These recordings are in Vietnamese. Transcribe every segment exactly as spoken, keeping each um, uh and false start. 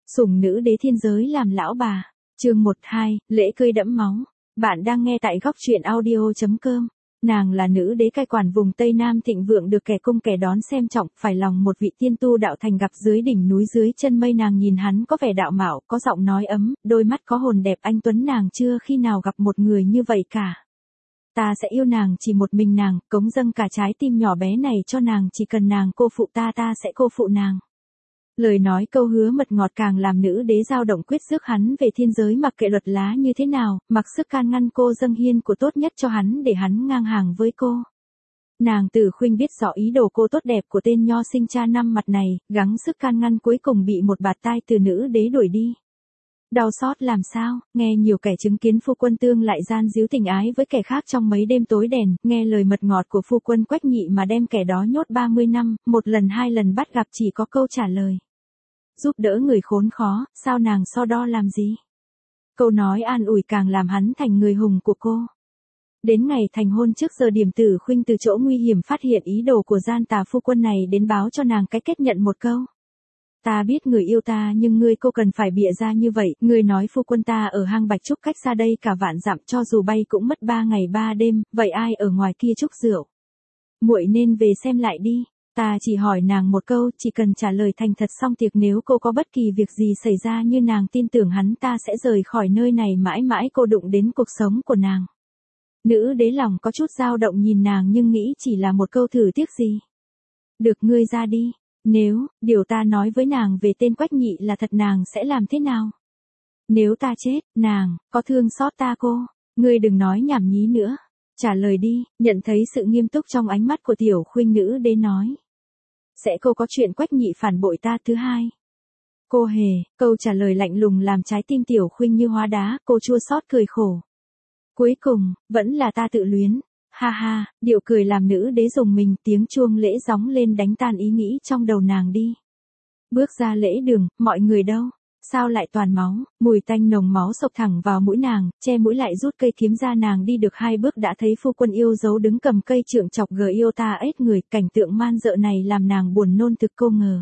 Sủng nữ đế thiên giới làm lão bà. Chương một hai, lễ cưới đẫm máu. Bạn đang nghe tại góc truyện audio chấm com. Nàng là nữ đế cai quản vùng Tây Nam thịnh vượng được kẻ cung kẻ đón xem trọng, phải lòng một vị tiên tu đạo thành gặp dưới đỉnh núi dưới chân mây. Nàng nhìn hắn có vẻ đạo mạo, có giọng nói ấm, đôi mắt có hồn đẹp anh tuấn, nàng chưa khi nào gặp một người như vậy cả. Ta sẽ yêu nàng, chỉ một mình nàng, cống dâng cả trái tim nhỏ bé này cho nàng, chỉ cần nàng cô phụ ta ta sẽ cô phụ nàng. Lời nói câu hứa mật ngọt càng làm nữ đế dao động, quyết rước hắn về thiên giới, mặc kệ luật lá như thế nào, mặc sức can ngăn cô dâng hiên của tốt nhất cho hắn để hắn ngang hàng với cô. Nàng Tử Khuynh biết rõ ý đồ cô tốt đẹp của tên nho sinh cha năm mặt này, gắng sức can ngăn, cuối cùng bị một bạt tai từ nữ đế đuổi đi. Đau xót làm sao, nghe nhiều kẻ chứng kiến phu quân tương lại gian díu tình ái với kẻ khác trong mấy đêm tối đèn, nghe lời mật ngọt của phu quân Quách Nhị mà đem kẻ đó nhốt ba mươi năm, một lần hai lần bắt gặp chỉ có câu trả lời: giúp đỡ người khốn khó, sao nàng so đo làm gì? Câu nói an ủi càng làm hắn thành người hùng của cô. Đến ngày thành hôn, trước giờ điểm, Tử Khuynh từ chỗ nguy hiểm phát hiện ý đồ của gian tà phu quân này, đến báo cho nàng cái kết, nhận một câu: ta biết người yêu ta, nhưng ngươi cô cần phải bịa ra như vậy. Ngươi nói phu quân ta ở hang Bạch Trúc cách xa đây cả vạn dặm, cho dù bay cũng mất ba ngày ba đêm, vậy ai ở ngoài kia trúc rượu? Muội nên về xem lại đi. Ta chỉ hỏi nàng một câu, chỉ cần trả lời thành thật xong tiệc, nếu cô có bất kỳ việc gì xảy ra như nàng tin tưởng hắn, ta sẽ rời khỏi nơi này mãi mãi cô đụng đến cuộc sống của nàng. Nữ đế lòng có chút dao động nhìn nàng, nhưng nghĩ chỉ là một câu thử tiếc gì. Được, ngươi ra đi. Nếu, điều ta nói với nàng về tên Quách Nhị là thật, nàng sẽ làm thế nào? Nếu ta chết, nàng, có thương xót ta cô? Ngươi đừng nói nhảm nhí nữa. Trả lời đi. Nhận thấy sự nghiêm túc trong ánh mắt của Tiểu Khuynh, nữ đế nói: sẽ cô có chuyện Quách Nhị phản bội ta thứ hai? Cô hề. Câu trả lời lạnh lùng làm trái tim Tiểu Khuynh như hóa đá, cô chua xót cười khổ. Cuối cùng, vẫn là ta tự luyến. Ha ha, điệu cười làm nữ đế rùng mình, tiếng chuông lễ gióng lên đánh tan ý nghĩ trong đầu nàng đi. Bước ra lễ đường, mọi người đâu? Sao lại toàn máu? Mùi tanh nồng máu xộc thẳng vào mũi nàng, che mũi lại rút cây kiếm ra. Nàng đi được hai bước đã thấy phu quân yêu dấu đứng cầm cây trượng chọc gờ yêu ta ếch người. Cảnh tượng man dợ này làm nàng buồn nôn thực, cô ngờ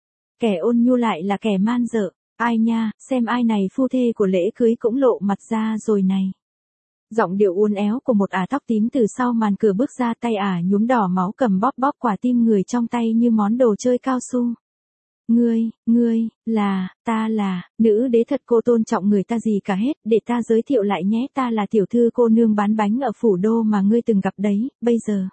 kẻ ôn nhu lại là kẻ man dợ. Ai nha, xem ai này, phu thê của lễ cưới cũng lộ mặt ra rồi này. Giọng điệu uốn éo của một ả tóc tím từ sau màn cửa bước ra, tay ả nhuốm đỏ máu, cầm bóp bóp quả tim người trong tay như món đồ chơi cao su. Ngươi, ngươi, là, ta là, nữ đế thật, cô tôn trọng người ta gì cả hết, để ta giới thiệu lại nhé, ta là tiểu thư cô nương bán bánh ở phủ đô mà ngươi từng gặp đấy, bây giờ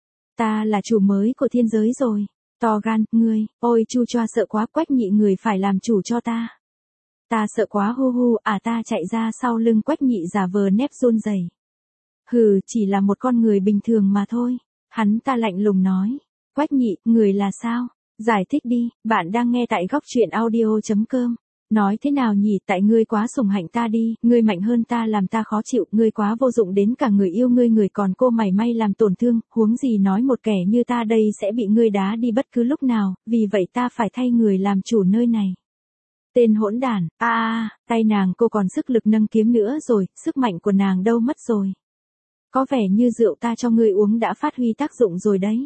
ta là chủ mới của thiên giới rồi. To gan, ngươi, ôi chu choa, sợ quá. Quách Nhị, người phải làm chủ cho ta. Ta sợ quá, hu hu. À, ta chạy ra sau lưng Quách Nhị giả vờ nép run rẩy. Hừ, chỉ là một con người bình thường mà thôi. Hắn ta lạnh lùng nói. Quách Nhị, người là sao? Giải thích đi. Bạn đang nghe tại góc truyện audio chấm com. Nói thế nào nhỉ? Tại ngươi quá sủng hạnh ta đi, ngươi mạnh hơn ta làm ta khó chịu, ngươi quá vô dụng đến cả người yêu ngươi, người còn cô mảy may làm tổn thương, huống gì nói một kẻ như ta đây sẽ bị ngươi đá đi bất cứ lúc nào, vì vậy ta phải thay người làm chủ nơi này. Tên hỗn đản. A a, tay nàng cô còn sức lực nâng kiếm nữa rồi, sức mạnh của nàng đâu mất rồi? Có vẻ như rượu ta cho ngươi uống đã phát huy tác dụng rồi đấy.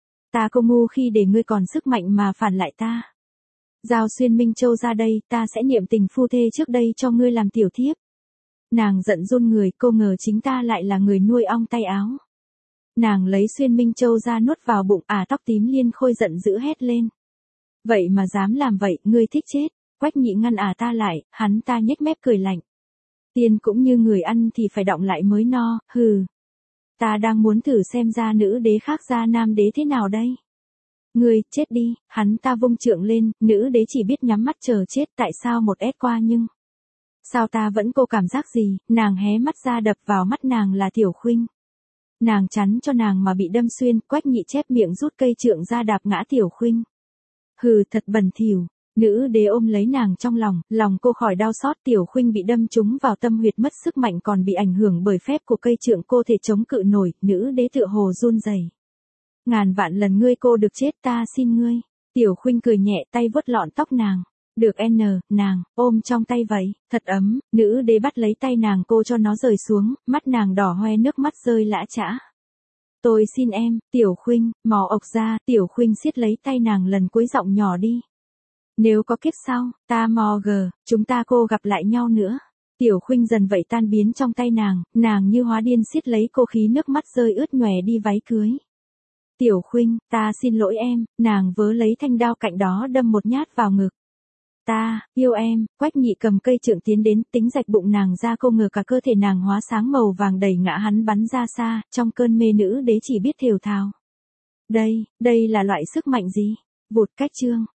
Ta cô ngu khi để ngươi còn sức mạnh mà phản lại ta. Giao Xuyên Minh Châu ra đây, ta sẽ niệm tình phu thê trước đây cho ngươi làm tiểu thiếp. Nàng giận run người, cô ngờ chính ta lại là người nuôi ong tay áo. Nàng lấy Xuyên Minh Châu ra nuốt vào bụng. Ả tóc tím liên khôi giận dữ hét lên. Vậy mà dám làm vậy, ngươi thích chết. Quách Nhị ngăn ả ta lại, hắn ta nhếch mép cười lạnh. Tiên cũng như người ăn thì phải đọng lại mới no, hừ. Ta đang muốn thử xem ra nữ đế khác ra nam đế thế nào đây. Ngươi, chết đi. Hắn ta vung trượng lên, nữ đế chỉ biết nhắm mắt chờ chết. Tại sao một ét qua nhưng sao ta vẫn cô cảm giác gì? Nàng hé mắt ra, đập vào mắt nàng là Tiểu Khuynh. Nàng chắn cho nàng mà bị đâm xuyên. Quách Nhị chép miệng rút cây trượng ra đạp ngã Tiểu Khuynh. Hừ, thật bẩn thỉu. Nữ đế ôm lấy nàng trong lòng, lòng cô khỏi đau xót. Tiểu Khuynh bị đâm trúng vào tâm huyệt, mất sức mạnh, còn bị ảnh hưởng bởi phép của cây trượng, cô thể chống cự nổi. Nữ đế tựa hồ run rẩy. Ngàn vạn lần ngươi cô được chết, ta xin ngươi. Tiểu Khuynh cười nhẹ, tay vuốt lọn tóc nàng. Được n, nàng, ôm trong tay vậy, thật ấm. Nữ đế bắt lấy tay nàng cô cho nó rời xuống, mắt nàng đỏ hoe, nước mắt rơi lã chã. Tôi xin em. Tiểu Khuynh, mò ộc ra. Tiểu Khuynh siết lấy tay nàng lần cuối, giọng nhỏ đi. Nếu có kiếp sau, ta mò gờ, chúng ta cô gặp lại nhau nữa. Tiểu Khuynh dần vậy tan biến trong tay nàng, nàng như hóa điên siết lấy cô khí nước mắt rơi ướt nhòe đi váy cưới. Tiểu Khuynh, ta xin lỗi em, nàng vớ lấy thanh đao cạnh đó đâm một nhát vào ngực. Ta, yêu em, Quách Nhị cầm cây trượng tiến đến, tính rạch bụng nàng ra, cô ngờ cả cơ thể nàng hóa sáng màu vàng đẩy ngã hắn bắn ra xa, trong cơn mê nữ đế chỉ biết thều thào. Đây, đây là loại sức mạnh gì? Vụt cách chương.